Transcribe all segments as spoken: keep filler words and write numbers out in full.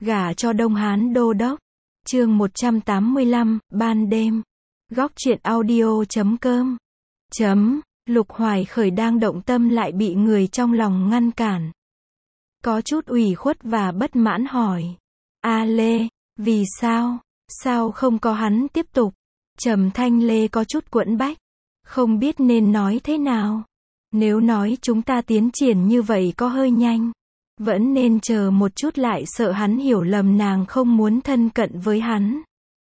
Gả cho Đông Hán Đô Đốc. Chương một trăm tám mươi lăm, ban đêm. Góc truyện audio chấm com. Chấm, Lục Hoài Khởi đang động tâm lại bị người trong lòng ngăn cản. Có chút ủy khuất và bất mãn hỏi. A Lê, vì sao? Sao không có hắn tiếp tục? Trầm Thanh Lê có chút quẫn bách. Không biết nên nói thế nào. Nếu nói chúng ta tiến triển như vậy có hơi nhanh. Vẫn nên chờ một chút lại sợ hắn hiểu lầm nàng không muốn thân cận với hắn.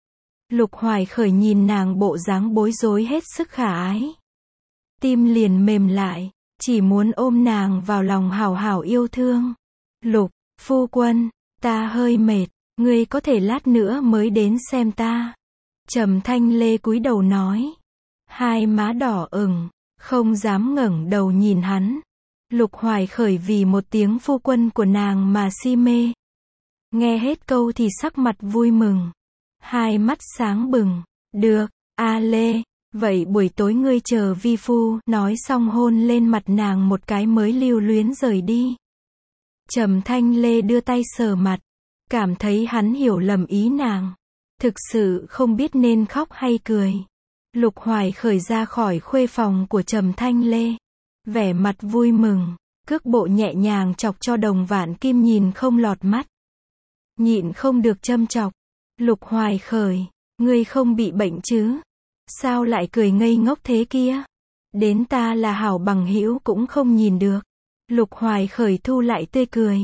Lục Hoài Khởi nhìn nàng bộ dáng bối rối hết sức khả ái. Tim liền mềm lại, chỉ muốn ôm nàng vào lòng hảo hảo yêu thương. Lục, phu quân, ta hơi mệt, ngươi có thể lát nữa mới đến xem ta. Trầm Thanh Lê cúi đầu nói. Hai má đỏ ửng, không dám ngẩng đầu nhìn hắn. Lục Hoài Khởi vì một tiếng phu quân của nàng mà si mê. Nghe hết câu thì sắc mặt vui mừng. Hai mắt sáng bừng. Được, A Lê, vậy buổi tối ngươi chờ vi phu, nói xong hôn lên mặt nàng một cái mới lưu luyến rời đi. Trầm Thanh Lê đưa tay sờ mặt, cảm thấy hắn hiểu lầm ý nàng. Thực sự không biết nên khóc hay cười. Lục Hoài Khởi ra khỏi khuê phòng của Trầm Thanh Lê. Vẻ mặt vui mừng, cước bộ nhẹ nhàng chọc cho Đồng Vạn Kim nhìn không lọt mắt. Nhịn không được châm chọc. Lục Hoài Khởi, ngươi không bị bệnh chứ? Sao lại cười ngây ngốc thế kia? Đến ta là hảo bằng hữu cũng không nhìn được. Lục Hoài Khởi thu lại tươi cười.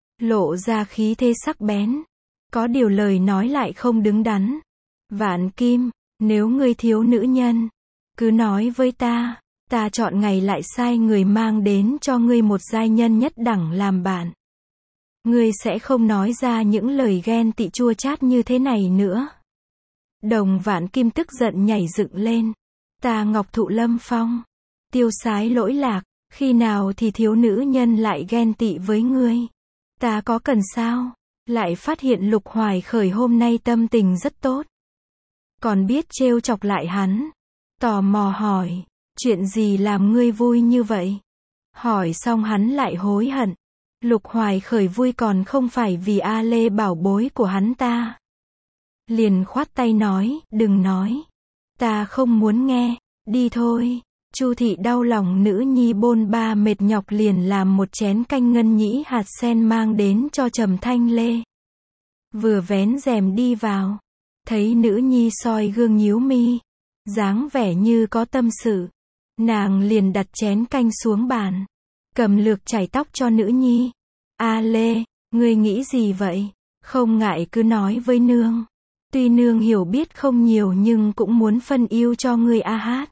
Lộ ra khí thế sắc bén. Có điều lời nói lại không đứng đắn. Vạn Kim, nếu ngươi thiếu nữ nhân, cứ nói với ta. Ta chọn ngày lại sai người mang đến cho ngươi một giai nhân nhất đẳng làm bạn. Ngươi sẽ không nói ra những lời ghen tị chua chát như thế này nữa. Đồng Vạn Kim tức giận nhảy dựng lên. Ta Ngọc Thụ Lâm Phong, tiêu sái lỗi lạc, khi nào thì thiếu nữ nhân lại ghen tị với ngươi? Ta có cần sao? Lại phát hiện Lục Hoài Khởi hôm nay tâm tình rất tốt. Còn biết trêu chọc lại hắn. Tò mò hỏi. Chuyện gì làm ngươi vui như vậy? Hỏi xong hắn lại hối hận. Lục Hoài Khởi vui còn không phải vì A Lê bảo bối của hắn ta. Liền khoát tay nói, đừng nói. Ta không muốn nghe, đi thôi. Chu thị đau lòng nữ nhi bôn ba mệt nhọc liền làm một chén canh ngân nhĩ hạt sen mang đến cho Trầm Thanh Lê. Vừa vén rèm đi vào, thấy nữ nhi soi gương nhíu mi, dáng vẻ như có tâm sự. Nàng liền đặt chén canh xuống bàn, cầm lược chải tóc cho nữ nhi. A Lê, ngươi nghĩ gì vậy? Không ngại cứ nói với nương. Tuy nương hiểu biết không nhiều nhưng cũng muốn phân yêu cho ngươi a hát.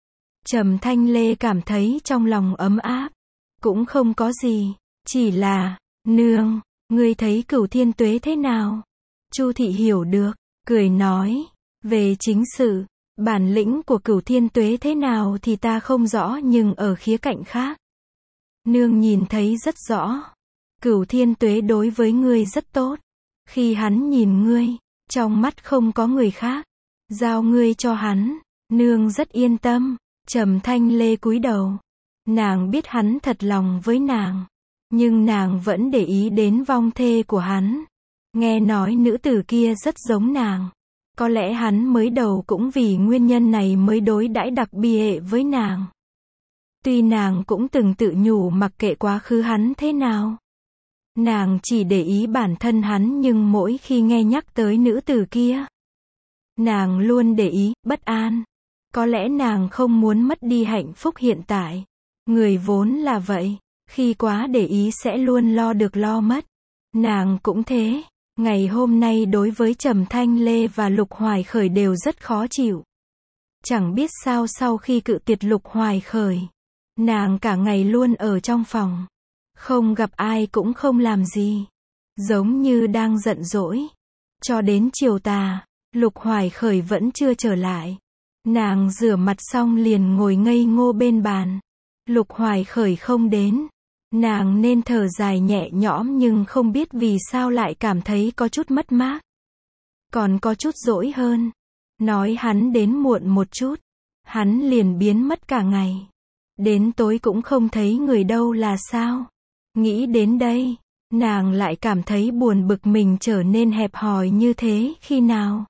Trầm Thanh Lê cảm thấy trong lòng ấm áp. Cũng không có gì, chỉ là, nương, ngươi thấy Cửu Thiên Tuế thế nào? Chu thị hiểu được, cười nói, về chính sự. Bản lĩnh của Cửu Thiên Tuế thế nào thì ta không rõ nhưng ở khía cạnh khác. Nương nhìn thấy rất rõ. Cửu Thiên Tuế đối với ngươi rất tốt. Khi hắn nhìn ngươi, trong mắt không có người khác. Giao ngươi cho hắn, nương rất yên tâm. Trầm Thanh Lê cúi đầu. Nàng biết hắn thật lòng với nàng. Nhưng nàng vẫn để ý đến vong thê của hắn. Nghe nói nữ tử kia rất giống nàng. Có lẽ hắn mới đầu cũng vì nguyên nhân này mới đối đãi đặc biệt với nàng. Tuy nàng cũng từng tự nhủ mặc kệ quá khứ hắn thế nào. Nàng chỉ để ý bản thân hắn nhưng mỗi khi nghe nhắc tới nữ tử kia. Nàng luôn để ý, bất an. Có lẽ nàng không muốn mất đi hạnh phúc hiện tại. Người vốn là vậy, khi quá để ý sẽ luôn lo được lo mất. Nàng cũng thế. Ngày hôm nay đối với Trầm Thanh Lê và Lục Hoài Khởi đều rất khó chịu. Chẳng biết sao sau khi cự tuyệt Lục Hoài Khởi, nàng cả ngày luôn ở trong phòng. Không gặp ai cũng không làm gì. Giống như đang giận dỗi. Cho đến chiều tà, Lục Hoài Khởi vẫn chưa trở lại. Nàng rửa mặt xong liền ngồi ngây ngô bên bàn. Lục Hoài Khởi không đến. Nàng nên thở dài nhẹ nhõm nhưng không biết vì sao lại cảm thấy có chút mất mát. Còn có chút dỗi hơn. Nói hắn đến muộn một chút. Hắn liền biến mất cả ngày. Đến tối cũng không thấy người đâu là sao. Nghĩ đến đây, Nàng lại cảm thấy buồn bực mình trở nên hẹp hòi như thế khi nào.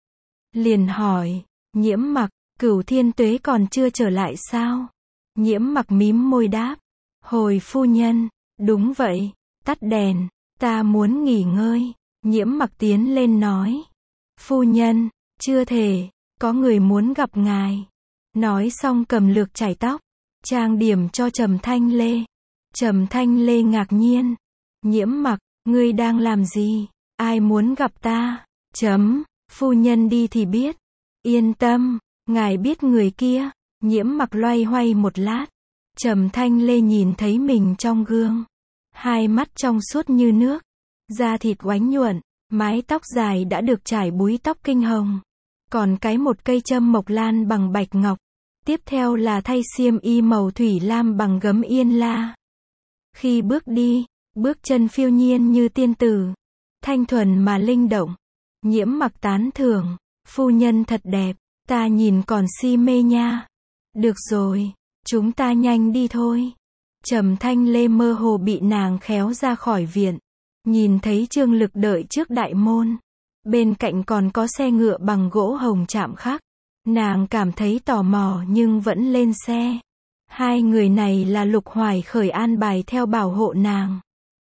Liền hỏi, Nhiễm Mặc, Cửu Thiên Tuế còn chưa trở lại sao? Nhiễm Mặc mím môi đáp, hồi phu nhân, đúng vậy, tắt đèn, ta muốn nghỉ ngơi. Nhiễm Mặc tiến lên nói, phu nhân, chưa thể, có người muốn gặp ngài. Nói xong cầm lược chải tóc, trang điểm cho Trầm Thanh Lê. Trầm Thanh Lê ngạc nhiên, Nhiễm Mặc, ngươi đang làm gì? Ai muốn gặp ta? Chấm, phu nhân đi thì biết. Yên tâm, ngài biết người kia. Nhiễm Mặc loay hoay một lát. Trầm Thanh Lê nhìn thấy mình trong gương. Hai mắt trong suốt như nước. Da thịt oánh nhuận. Mái tóc dài đã được trải búi tóc kinh hồng. Còn cái một cây châm mộc lan bằng bạch ngọc. Tiếp theo là thay xiêm y màu thủy lam bằng gấm yên la. Khi bước đi, bước chân phiêu nhiên như tiên tử. Thanh thuần mà linh động. Nhiễm Mặc tán thưởng, phu nhân thật đẹp, ta nhìn còn si mê nha. Được rồi, chúng ta nhanh đi thôi. Trầm Thanh Lê mơ hồ bị nàng khéo ra khỏi viện. Nhìn thấy Trương Lực đợi trước đại môn. Bên cạnh còn có xe ngựa bằng gỗ hồng chạm khắc. Nàng cảm thấy tò mò nhưng vẫn lên xe. Hai người này là Lục Hoài Khởi an bài theo bảo hộ nàng.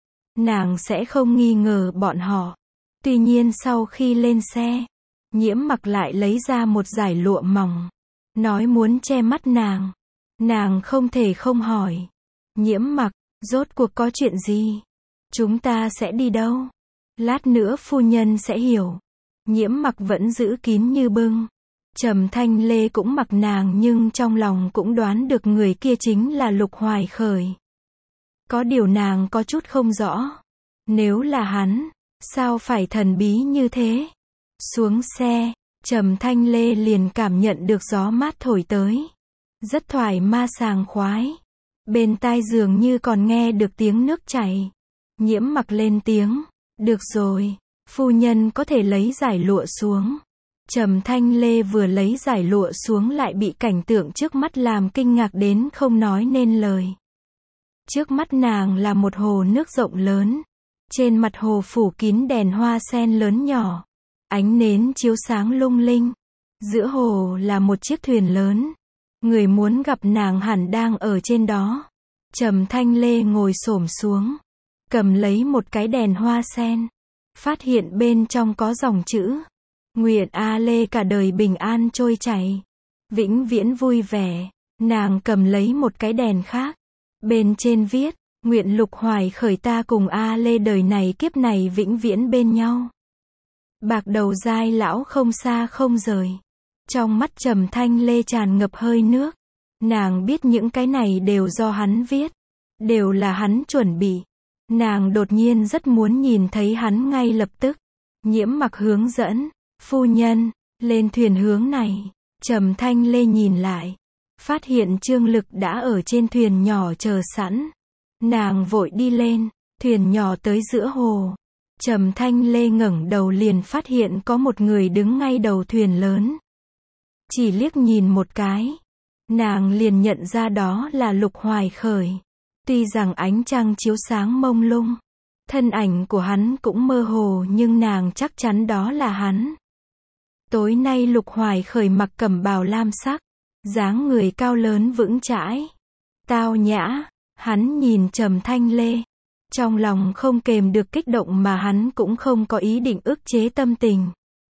Nàng sẽ không nghi ngờ bọn họ. Tuy nhiên sau khi lên xe, Nhiễm Mặc lại lấy ra một dải lụa mỏng. Nói muốn che mắt nàng. Nàng không thể không hỏi. Nhiễm Mặc, rốt cuộc có chuyện gì? Chúng ta sẽ đi đâu? Lát nữa phu nhân sẽ hiểu. Nhiễm Mặc vẫn giữ kín như bưng. Trầm Thanh Lê cũng mặc nàng nhưng trong lòng cũng đoán được người kia chính là Lục Hoài Khởi. Có điều nàng có chút không rõ. Nếu là hắn, sao phải thần bí như thế? Xuống xe, Trầm Thanh Lê liền cảm nhận được gió mát thổi tới. Rất thoải mái sảng khoái. Bên tai dường như còn nghe được tiếng nước chảy. Nhiễm Mặc lên tiếng, được rồi, phu nhân có thể lấy dải lụa xuống. Trầm Thanh Lê vừa lấy dải lụa xuống lại bị cảnh tượng trước mắt làm kinh ngạc đến không nói nên lời. Trước mắt nàng là một hồ nước rộng lớn. Trên mặt hồ phủ kín đèn hoa sen lớn nhỏ. Ánh nến chiếu sáng lung linh. Giữa hồ là một chiếc thuyền lớn. Người muốn gặp nàng hẳn đang ở trên đó. Trầm Thanh Lê ngồi xổm xuống. Cầm lấy một cái đèn hoa sen. Phát hiện bên trong có dòng chữ. Nguyện A Lê cả đời bình an trôi chảy. Vĩnh viễn vui vẻ. Nàng cầm lấy một cái đèn khác. Bên trên viết. Nguyện Lục Hoài Khởi ta cùng A Lê đời này kiếp này vĩnh viễn bên nhau. Bạc đầu dai lão không xa không rời. Trong mắt Trầm Thanh Lê tràn ngập hơi nước. Nàng biết những cái này đều do hắn viết. Đều là hắn chuẩn bị. Nàng đột nhiên rất muốn nhìn thấy hắn ngay lập tức. Nhiễm Mặc hướng dẫn. Phu nhân, lên thuyền hướng này. Trầm Thanh Lê nhìn lại. Phát hiện Trương Lực đã ở trên thuyền nhỏ chờ sẵn. Nàng vội đi lên. Thuyền nhỏ tới giữa hồ. Trầm Thanh Lê ngẩng đầu liền phát hiện có một người đứng ngay đầu thuyền lớn. Chỉ liếc nhìn một cái. Nàng liền nhận ra đó là Lục Hoài Khởi. Tuy rằng ánh trăng chiếu sáng mông lung. Thân ảnh của hắn cũng mơ hồ nhưng nàng chắc chắn đó là hắn. Tối nay Lục Hoài Khởi mặc cẩm bào lam sắc. Dáng người cao lớn vững chãi. Tao nhã. Hắn nhìn Trầm Thanh Lê. Trong lòng không kềm được kích động mà hắn cũng không có ý định ức chế tâm tình.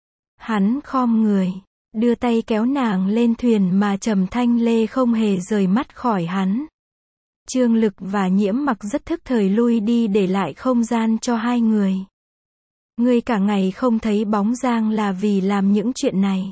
Hắn khom người. Đưa tay kéo nàng lên thuyền mà Trầm Thanh Lê không hề rời mắt khỏi hắn. Trương Lực và Nhiễm Mặc rất thức thời lui đi để lại không gian cho hai người. Ngươi cả ngày không thấy bóng dáng là vì làm những chuyện này.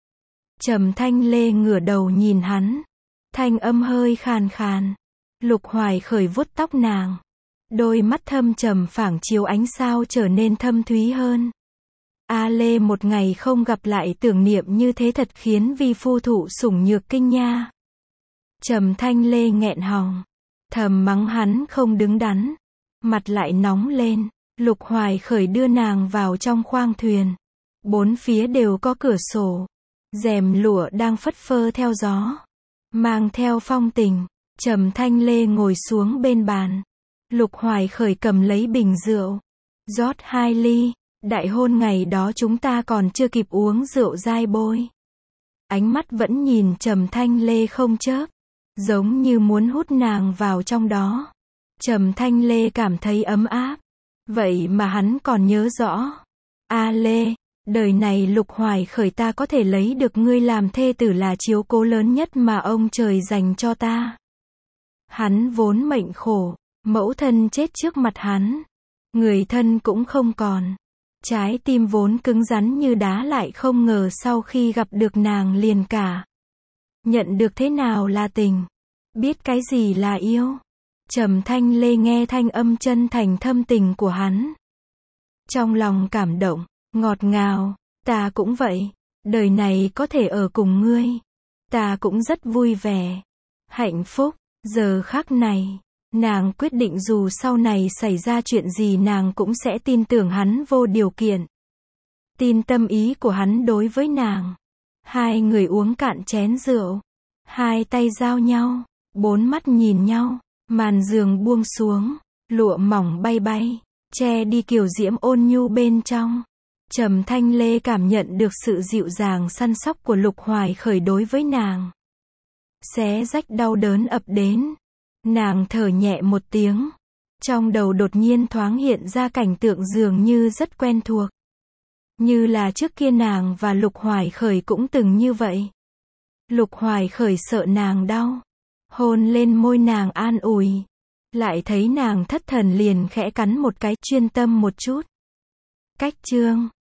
Trầm Thanh Lê ngửa đầu nhìn hắn. Thanh âm hơi khàn khàn. Lục Hoài Khởi vuốt tóc nàng. Đôi mắt thâm trầm phảng chiếu ánh sao trở nên thâm thúy hơn. A Lê một ngày không gặp lại tưởng niệm như thế thật khiến vi phu thụ sủng nhược kinh nha. Trầm Thanh Lê nghẹn họng. Thầm mắng hắn không đứng đắn. Mặt lại nóng lên. Lục Hoài Khởi đưa nàng vào trong khoang thuyền. Bốn phía đều có cửa sổ. Rèm lụa đang phất phơ theo gió. Mang theo phong tình. Trầm Thanh Lê ngồi xuống bên bàn. Lục Hoài Khởi cầm lấy bình rượu, rót hai ly, đại hôn ngày đó chúng ta còn chưa kịp uống rượu dai bôi. Ánh mắt vẫn nhìn Trầm Thanh Lê không chớp, giống như muốn hút nàng vào trong đó. Trầm Thanh Lê cảm thấy ấm áp, vậy mà hắn còn nhớ rõ. A Lê, đời này Lục Hoài Khởi ta có thể lấy được ngươi làm thê tử là chiếu cố lớn nhất mà ông trời dành cho ta. Hắn vốn mệnh khổ, mẫu thân chết trước mặt hắn, người thân cũng không còn. Trái tim vốn cứng rắn như đá lại không ngờ sau khi gặp được nàng liền cả. Nhận được thế nào là tình, biết cái gì là yêu. Trầm Thanh Lê nghe thanh âm chân thành thâm tình của hắn, trong lòng cảm động, ngọt ngào. Ta cũng vậy, đời này có thể ở cùng ngươi, ta cũng rất vui vẻ, hạnh phúc. Giờ khắc này, nàng quyết định dù sau này xảy ra chuyện gì nàng cũng sẽ tin tưởng hắn vô điều kiện. Tin tâm ý của hắn đối với nàng. Hai người uống cạn chén rượu, hai tay giao nhau, bốn mắt nhìn nhau, màn giường buông xuống, lụa mỏng bay bay, che đi kiều diễm ôn nhu bên trong. Trầm Thanh Lê cảm nhận được sự dịu dàng săn sóc của Lục Hoài Khởi đối với nàng. Xé rách đau đớn ập đến. Nàng thở nhẹ một tiếng. Trong đầu đột nhiên thoáng hiện ra cảnh tượng dường như rất quen thuộc. Như là trước kia nàng và Lục Hoài Khởi cũng từng như vậy. Lục Hoài Khởi sợ nàng đau, hôn lên môi nàng an ủi. Lại thấy nàng thất thần liền khẽ cắn một cái, chuyên tâm một chút. Cách chương